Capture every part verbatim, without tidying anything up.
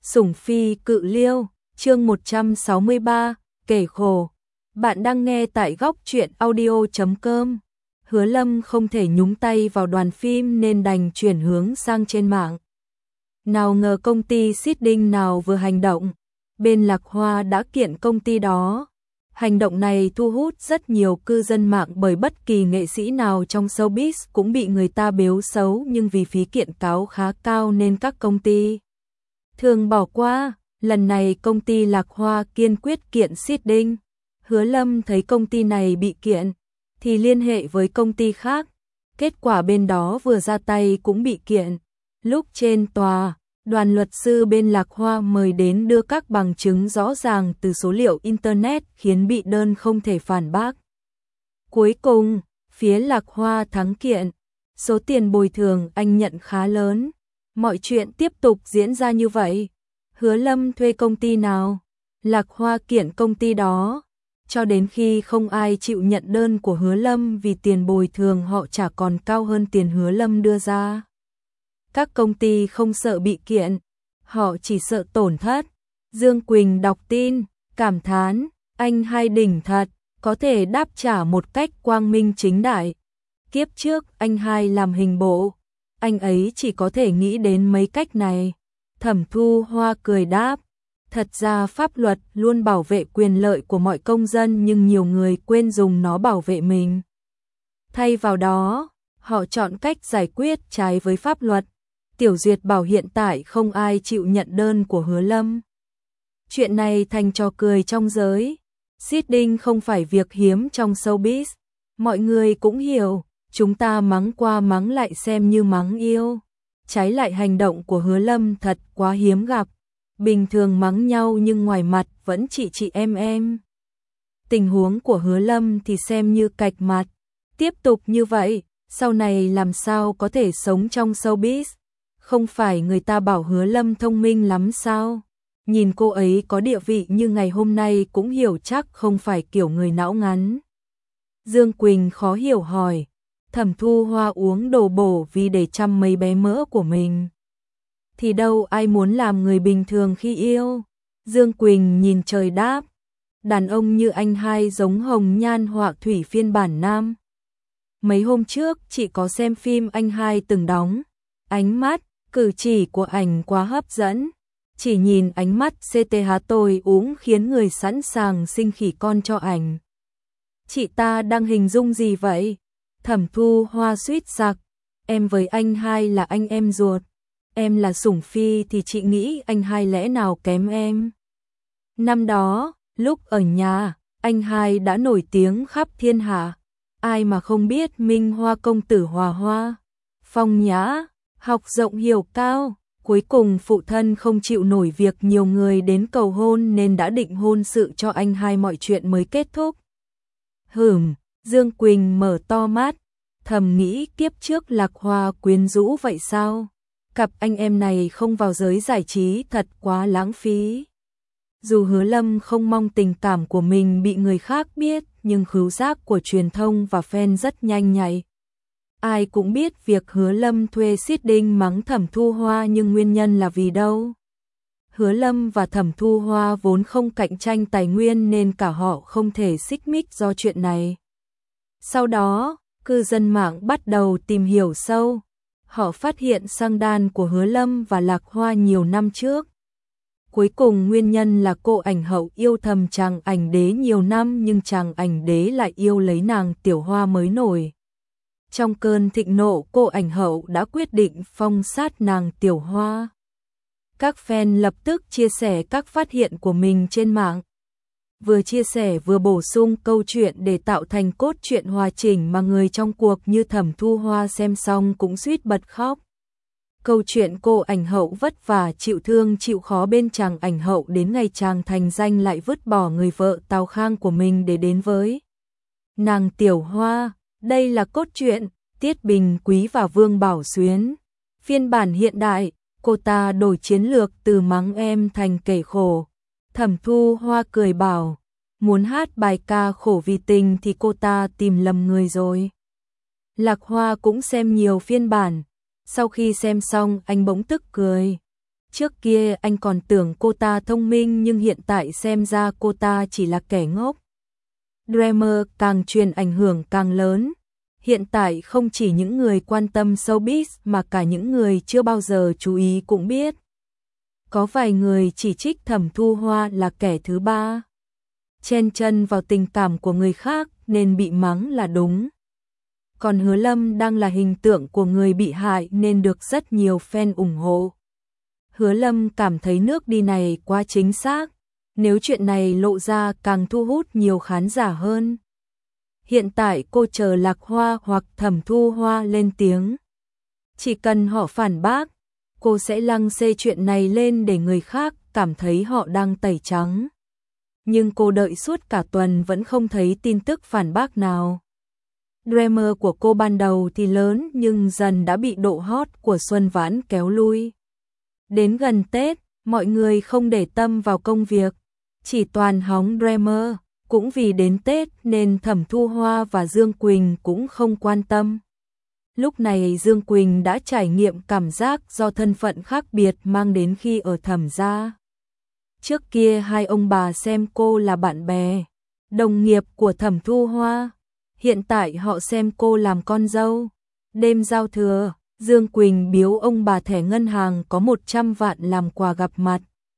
Sủng Phi Cự Liêu, chương một trăm sáu mươi ba, kể khổ. Bạn đang nghe tại góc truyện audio chấm com. Hứa Lâm không thể nhúng tay vào đoàn phim nên đành chuyển hướng sang trên mạng. Nào ngờ công ty seeding nào vừa hành động, bên Lạc Hoa đã kiện công ty đó. Hành động này thu hút rất nhiều cư dân mạng bởi bất kỳ nghệ sĩ nào trong showbiz cũng bị người ta bếu xấu, nhưng vì phí kiện cáo khá cao nên các công ty thường bỏ qua. Lần này công ty Lạc Hoa kiên quyết kiện seeding. Hứa Lâm thấy công ty này bị kiện thì liên hệ với công ty khác. Kết quả bên đó vừa ra tay cũng bị kiện. Lúc trên tòa, đoàn luật sư bên Lạc Hoa mời đến đưa các bằng chứng rõ ràng từ số liệu Internet khiến bị đơn không thể phản bác. Cuối cùng, phía Lạc Hoa thắng kiện. Số tiền bồi thường anh nhận khá lớn. Mọi chuyện tiếp tục diễn ra như vậy. Hứa Lâm thuê công ty nào, Lạc Hoa kiện công ty đó. Cho đến khi không ai chịu nhận đơn của Hứa Lâm vì tiền bồi thường họ trả còn cao hơn tiền Hứa Lâm đưa ra. Các công ty không sợ bị kiện, họ chỉ sợ tổn thất. Dương Quỳnh đọc tin, cảm thán, anh hai đỉnh thật, có thể đáp trả một cách quang minh chính đại. Kiếp trước anh hai làm hình bộ, anh ấy chỉ có thể nghĩ đến mấy cách này. Thẩm Thu Hoa cười đáp, thật ra pháp luật luôn bảo vệ quyền lợi của mọi công dân nhưng nhiều người quên dùng nó bảo vệ mình. Thay vào đó, họ chọn cách giải quyết trái với pháp luật. Tiểu Duyệt bảo hiện tại không ai chịu nhận đơn của Hứa Lâm. Chuyện này thành trò cười trong giới. Seeding không phải việc hiếm trong showbiz. Mọi người cũng hiểu, chúng ta mắng qua mắng lại xem như mắng yêu. Trái lại hành động của Hứa Lâm thật quá hiếm gặp. Bình thường mắng nhau nhưng ngoài mặt vẫn chị chị em em. Tình huống của Hứa Lâm thì xem như cạch mặt. Tiếp tục như vậy, sau này làm sao có thể sống trong showbiz? Không phải người ta bảo Hứa Lâm thông minh lắm sao? Nhìn cô ấy có địa vị như ngày hôm nay cũng hiểu chắc không phải kiểu người não ngắn. Dương Quỳnh khó hiểu hỏi. Thẩm Thu Hoa uống đồ bổ vì để chăm mấy bé mỡ của mình. Thì đâu ai muốn làm người bình thường khi yêu. Dương Quỳnh nhìn trời đáp. Đàn ông như anh hai giống hồng nhan họa thủy phiên bản nam. Mấy hôm trước chị có xem phim anh hai từng đóng. Ánh mắt, cử chỉ của ảnh quá hấp dẫn. Chỉ nhìn ánh mắt xê tê hát tôi uống khiến người sẵn sàng sinh khỉ con cho ảnh. Chị ta đang hình dung gì vậy? Thẩm Thu Hoa suýt sặc. Em với anh hai là anh em ruột. Em là Sủng Phi thì chị nghĩ anh hai lẽ nào kém em. Năm đó, lúc ở nhà, anh hai đã nổi tiếng khắp thiên hạ. Ai mà không biết Minh Hoa công tử Hòa Hoa. Phong nhã, học rộng hiểu cao. Cuối cùng phụ thân không chịu nổi việc nhiều người đến cầu hôn nên đã định hôn sự cho anh hai, mọi chuyện mới kết thúc. Hửm, Dương Quỳnh mở to mắt, thầm nghĩ kiếp trước Lạc Hoa quyến rũ vậy sao? Cặp anh em này không vào giới giải trí thật quá lãng phí. Dù Hứa Lâm không mong tình cảm của mình bị người khác biết, nhưng khứu giác của truyền thông và fan rất nhanh nhạy. Ai cũng biết việc Hứa Lâm thuê seeding mắng Thẩm Thu Hoa, nhưng nguyên nhân là vì đâu? Hứa Lâm và Thẩm Thu Hoa vốn không cạnh tranh tài nguyên nên cả họ không thể xích mích do chuyện này. Sau đó, cư dân mạng bắt đầu tìm hiểu sâu. Họ phát hiện sang đan của Hứa Lâm và Lạc Hoa nhiều năm trước. Cuối cùng nguyên nhân là cô ảnh hậu yêu thầm chàng ảnh đế nhiều năm, nhưng chàng ảnh đế lại yêu lấy nàng Tiểu Hoa mới nổi. Trong cơn thịnh nộ, cô ảnh hậu đã quyết định phong sát nàng Tiểu Hoa. Các fan lập tức chia sẻ các phát hiện của mình trên mạng. Vừa chia sẻ vừa bổ sung câu chuyện để tạo thành cốt truyện hòa chỉnh mà người trong cuộc như Thẩm Thu Hoa xem xong cũng suýt bật khóc. Câu chuyện cô ảnh hậu vất vả chịu thương chịu khó bên chàng ảnh hậu đến ngày chàng thành danh lại vứt bỏ người vợ Tào Khang của mình để đến với nàng Tiểu Hoa. Đây là cốt truyện Tiết Bình Quý và Vương Bảo Xuyến. Phiên bản hiện đại, cô ta đổi chiến lược từ mắng em thành kể khổ. Thẩm Thu Hoa cười bảo, muốn hát bài ca khổ vì tình thì cô ta tìm lầm người rồi. Lạc Hoa cũng xem nhiều phiên bản. Sau khi xem xong anh bỗng tức cười. Trước kia anh còn tưởng cô ta thông minh nhưng hiện tại xem ra cô ta chỉ là kẻ ngốc. Dreamer càng truyền ảnh hưởng càng lớn. Hiện tại không chỉ những người quan tâm showbiz mà cả những người chưa bao giờ chú ý cũng biết. Có vài người chỉ trích Thẩm Thu Hoa là kẻ thứ ba, chen chân vào tình cảm của người khác nên bị mắng là đúng. Còn Hứa Lâm đang là hình tượng của người bị hại nên được rất nhiều fan ủng hộ. Hứa Lâm cảm thấy nước đi này quá chính xác, nếu chuyện này lộ ra càng thu hút nhiều khán giả hơn. Hiện tại cô chờ Lạc Hoa hoặc Thẩm Thu Hoa lên tiếng. Chỉ cần họ phản bác, cô sẽ lăng xê chuyện này lên để người khác cảm thấy họ đang tẩy trắng. Nhưng cô đợi suốt cả tuần vẫn không thấy tin tức phản bác nào. Dreamer của cô ban đầu thì lớn nhưng dần đã bị độ hot của Xuân Vãn kéo lui. Đến gần Tết, mọi người không để tâm vào công việc, chỉ toàn hóng Dreamer. Cũng vì đến Tết nên Thẩm Thu Hoa và Dương Quỳnh cũng không quan tâm. Lúc này Dương Quỳnh đã trải nghiệm cảm giác do thân phận khác biệt mang đến khi ở Thẩm gia. Trước kia hai ông bà xem cô là bạn bè, đồng nghiệp của Thẩm Thu Hoa. Hiện tại họ xem cô làm con dâu. Đêm giao thừa, Dương Quỳnh biếu ông bà thẻ ngân hàng có một trăm vạn làm quà gặp mặt.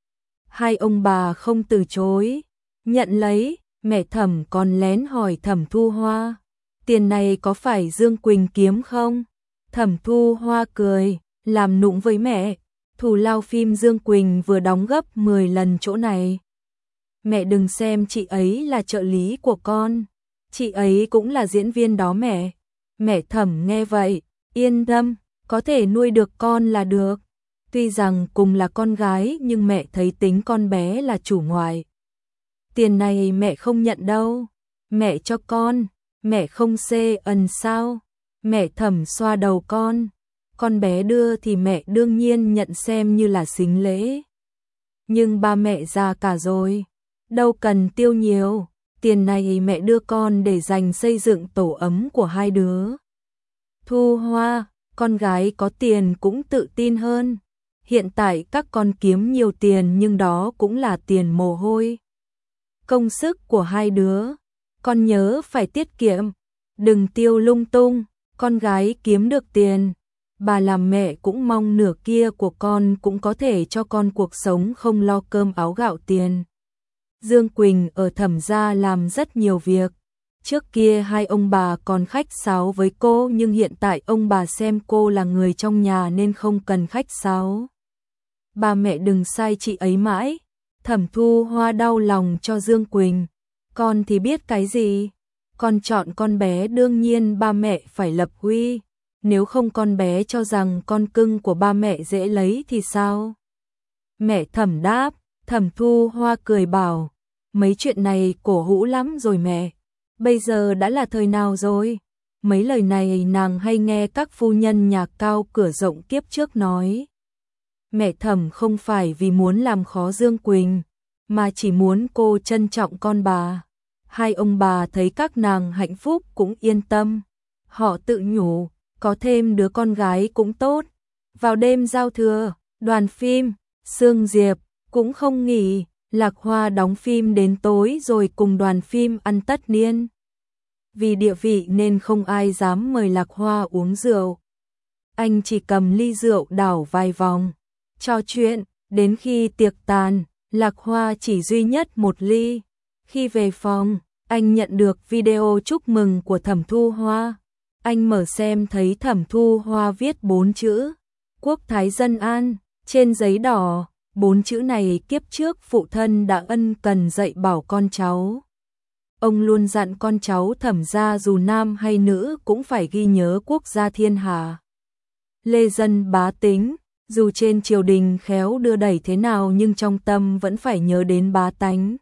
Hai ông bà không từ chối, nhận lấy. Mẹ Thẩm còn lén hỏi Thẩm Thu Hoa, tiền này có phải Dương Quỳnh kiếm không? Thẩm Thu Hoa cười, làm nũng với mẹ, thù lao phim Dương Quỳnh vừa đóng gấp mười lần chỗ này. Mẹ đừng xem chị ấy là trợ lý của con, chị ấy cũng là diễn viên đó mẹ. Mẹ Thẩm nghe vậy, yên tâm, có thể nuôi được con là được. Tuy rằng cùng là con gái nhưng mẹ thấy tính con bé là chủ ngoại. Tiền này mẹ không nhận đâu, mẹ cho con, mẹ không xê ẩn sao? Mẹ Thẩm xoa đầu con, con bé đưa thì mẹ đương nhiên nhận xem như là xính lễ. Nhưng ba mẹ già cả rồi, đâu cần tiêu nhiều, tiền này mẹ đưa con để dành xây dựng tổ ấm của hai đứa. Thu Hoa, con gái có tiền cũng tự tin hơn, hiện tại các con kiếm nhiều tiền nhưng đó cũng là tiền mồ hôi. Công sức của hai đứa, con nhớ phải tiết kiệm, đừng tiêu lung tung, con gái kiếm được tiền, bà làm mẹ cũng mong nửa kia của con cũng có thể cho con cuộc sống không lo cơm áo gạo tiền. Dương Quỳnh ở Thẩm gia làm rất nhiều việc, trước kia hai ông bà còn khách sáo với cô nhưng hiện tại ông bà xem cô là người trong nhà nên không cần khách sáo. Ba mẹ đừng sai chị ấy mãi. Thẩm Thu Hoa đau lòng cho Dương Quỳnh, con thì biết cái gì, con chọn con bé đương nhiên ba mẹ phải lập uy, nếu không con bé cho rằng con cưng của ba mẹ dễ lấy thì sao? Mẹ Thẩm đáp, Thẩm Thu Hoa cười bảo, mấy chuyện này cổ hũ lắm rồi mẹ, bây giờ đã là thời nào rồi? Mấy lời này nàng hay nghe các phu nhân nhà cao cửa rộng kiếp trước nói. Mẹ Thẩm không phải vì muốn làm khó Dương Quỳnh, mà chỉ muốn cô trân trọng con bà. Hai ông bà thấy các nàng hạnh phúc cũng yên tâm. Họ tự nhủ, có thêm đứa con gái cũng tốt. Vào đêm giao thừa, đoàn phim, Sương Diệp, cũng không nghỉ, Lạc Hoa đóng phim đến tối rồi cùng đoàn phim ăn tất niên. Vì địa vị nên không ai dám mời Lạc Hoa uống rượu. Anh chỉ cầm ly rượu đảo vài vòng. Trò chuyện, đến khi tiệc tàn, Lạc Hoa chỉ duy nhất một ly. Khi về phòng, anh nhận được video chúc mừng của Thẩm Thu Hoa. Anh mở xem thấy Thẩm Thu Hoa viết bốn chữ, Quốc Thái Dân An, trên giấy đỏ. Bốn chữ này kiếp trước phụ thân đã ân cần dạy bảo con cháu. Ông luôn dặn con cháu Thẩm gia dù nam hay nữ cũng phải ghi nhớ quốc gia thiên hạ. Lê dân bá tính. Dù trên triều đình khéo đưa đẩy thế nào nhưng trong tâm vẫn phải nhớ đến bá tánh.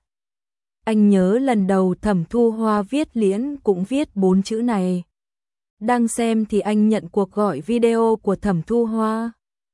Anh nhớ lần đầu Thẩm Thu Hoa viết liễn cũng viết bốn chữ này. Đang xem thì anh nhận cuộc gọi video của Thẩm Thu Hoa.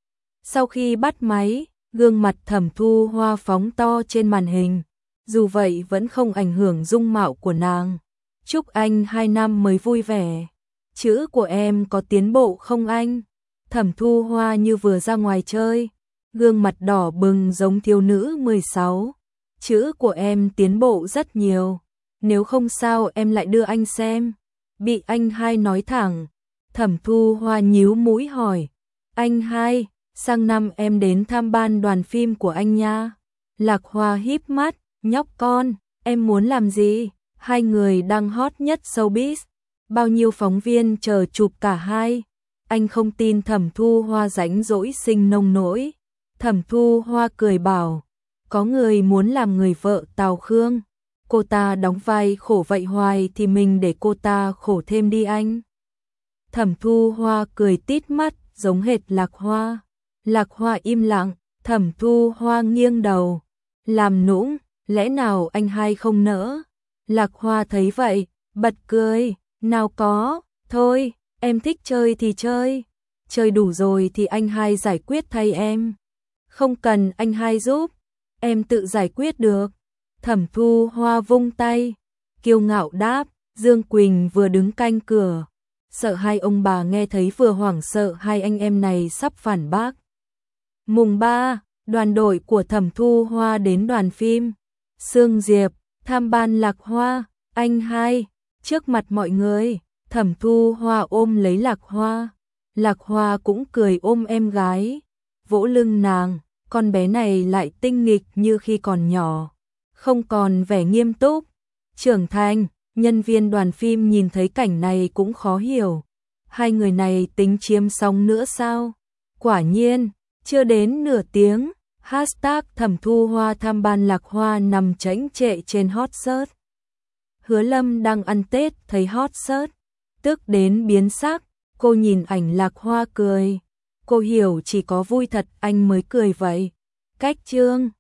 Sau khi bắt máy, gương mặt Thẩm Thu Hoa phóng to trên màn hình. Dù vậy vẫn không ảnh hưởng dung mạo của nàng. Chúc anh hai năm mới vui vẻ. Chữ của em có tiến bộ không anh? Thẩm Thu Hoa như vừa ra ngoài chơi, gương mặt đỏ bừng giống thiếu nữ mười sáu. Chữ của em tiến bộ rất nhiều, nếu không sao em lại đưa anh xem. Bị anh hai nói thẳng, Thẩm Thu Hoa nhíu mũi hỏi, anh hai, sang năm em đến tham ban đoàn phim của anh nha. Lạc Hoa híp mắt, nhóc con, em muốn làm gì? Hai người đang hot nhất showbiz, bao nhiêu phóng viên chờ chụp cả hai. Anh không tin Thẩm Thu Hoa rãnh rỗi sinh nông nỗi. Thẩm Thu Hoa cười bảo, có người muốn làm người vợ Tào Khương, cô ta đóng vai khổ vậy hoài thì mình để cô ta khổ thêm đi anh. Thẩm Thu Hoa cười tít mắt giống hệt Lạc Hoa. Lạc Hoa im lặng, Thẩm Thu Hoa nghiêng đầu, làm nũng, lẽ nào anh hai không nỡ? Lạc Hoa thấy vậy, bật cười, nào có, thôi, em thích chơi thì chơi, chơi đủ rồi thì anh hai giải quyết thay em. Không cần anh hai giúp, em tự giải quyết được. Thẩm Thu Hoa vung tay, kiêu ngạo đáp. Dương Quỳnh vừa đứng canh cửa, sợ hai ông bà nghe thấy vừa hoảng sợ hai anh em này sắp phản bác. Mùng ba, đoàn đội của Thẩm Thu Hoa đến đoàn phim Sương Diệp, tham ban Lạc Hoa, anh hai, trước mặt mọi người. Thẩm Thu Hoa ôm lấy Lạc Hoa, Lạc Hoa cũng cười ôm em gái, vỗ lưng nàng, con bé này lại tinh nghịch như khi còn nhỏ, không còn vẻ nghiêm túc, trưởng thành. Nhân viên đoàn phim nhìn thấy cảnh này cũng khó hiểu, hai người này tính chiếm sóng nữa sao? Quả nhiên, chưa đến nửa tiếng, hashtag Thẩm Thu Hoa tham ban Lạc Hoa nằm chễnh trệ trên hot search. Hứa Lâm đang ăn Tết thấy hot search, tức đến biến sắc, cô nhìn ảnh Lạc Hoa cười, cô hiểu chỉ có vui thật anh mới cười vậy. Cách chương